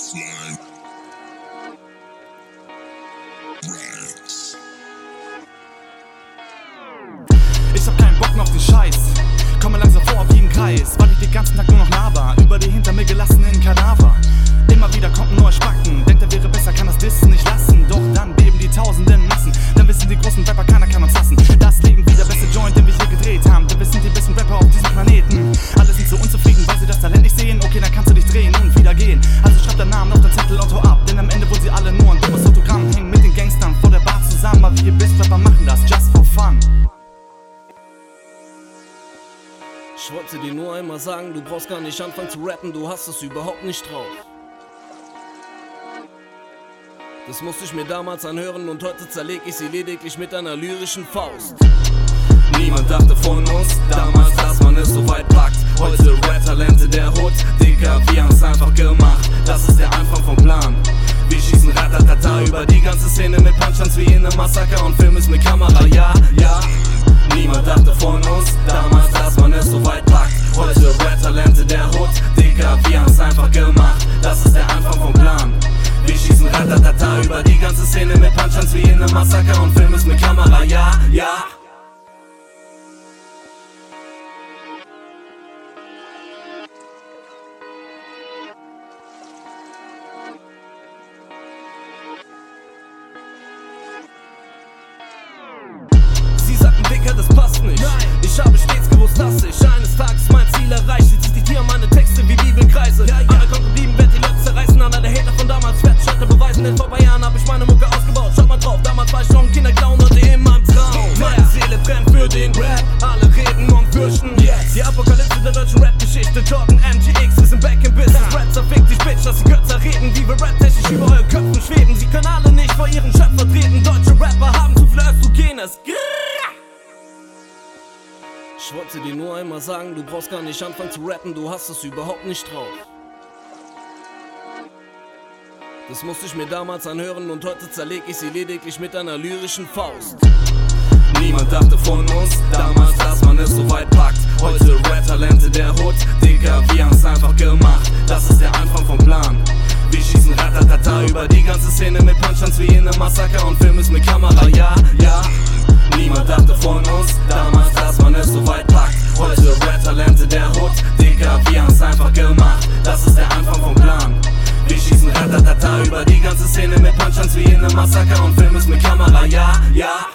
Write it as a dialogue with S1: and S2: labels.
S1: Slime.
S2: Ich hab keinen Bock mehr auf den Scheiß, komme langsam vor wie ein Kreis, weil ich den ganzen Tag nur noch laber über die hinter mir gelassenen Kadaver. Immer wieder kommt ein neuer Spacken, denkt er wäre besser, kann das Dissen nicht lassen. Doch dann beben die tausenden Massen, dann wissen die großen Rapper, keiner kann uns hassen. Das Leben wie der beste Joint, den wir hier gedreht haben, denn wir sind die besten Rapper auf diesem Planeten. Alle sind so unzufrieden, weil sie das Talent nicht sehen. Okay, dann kannst du dich drehen und wieder gehen. Also schreib deinen Namen auf den Zettel und hau ab, denn am Ende wollen sie alle nur ein dummes Autogramm. Hängen mit den Gangstern vor der Bar zusammen, aber wir Rapper machen das just for fun.
S3: Ich wollte dir nur einmal sagen, du brauchst gar nicht anfangen zu rappen, du hast es überhaupt nicht drauf. Das musste ich mir damals anhören und heute zerleg ich sie lediglich mit einer lyrischen Faust. Niemand dachte von uns damals, dass man es so weit packt. Heute Rap-Talente der Hood, Digga, wir haben's einfach gemacht. Das ist der Anfang vom Plan. Wir schießen Ratatata über die ganze Szene mit Punchlines wie in einem Massaker und Film ist mit Kamera, ja, ja. Niemand dachte von uns damals, dass man es so weit packt. Heute Rap-Talente der Hood, Digga, wir haben's einfach gemacht. Das ist der Anfang vom Plan. Wir schießen Ratatata über die ganze Szene mit Punchlines wie in einem Massaker und Film ist mit Kamera, ja, ja. Sie sagten, Dicker, das passt nicht. Nein. Ich habe stets gewusst, dass ich eines Tages mein Ziel erreiche. Sie zitieren meine Texte wie Bibelkreise. Ja, ja. Alle geblieben, werd die Leute zerreißen. An alle Hater von damals fett heute beweisen, denn vor ein paar Jahren hab ich meine Mucke ausgebaut. Schaut mal drauf, damals war ich noch ein Kinderclown und in meinem Traum. Meine Seele brennt für den Rap, alle reden und fürchten. Yes. Die Apokalypse der deutschen Rap-Geschichte. Jordan, MGX, wir sind back in business. Rap zerfickt dich, Bitch, dass die Götter reden, wie wir rap-technisch über euren Köpfen schweben. Sie können alle nicht vor ihren Schöpfer treten. Deutsche Rapper haben zu viel Östrogenes. Ich wollte dir nur einmal sagen, du brauchst gar nicht anfangen zu rappen, du hast es überhaupt nicht drauf. Das musste ich mir damals anhören und heute zerleg ich sie lediglich mit einer lyrischen Faust. Niemand dachte von uns damals, dass man es so weit packt. Heute Rap-Talente der Hood, Digga, wir haben's einfach gemacht. Das ist der Anfang vom Plan. Wir schießen Ratatata über die ganze Szene mit Punchlines wie in einem Massaker und Film ist mit Kamera, ja, ja. Niemand dachte von uns damals, dass man es so weit packt. Heute Rap-Talente der Hood, Digga, wir haben's einfach gemacht. Das ist der Anfang vom Plan. Wir schießen Ratatata über die ganze Szene mit Punchlines wie in einem Massaker und Film ist mit Kamera, ja, ja.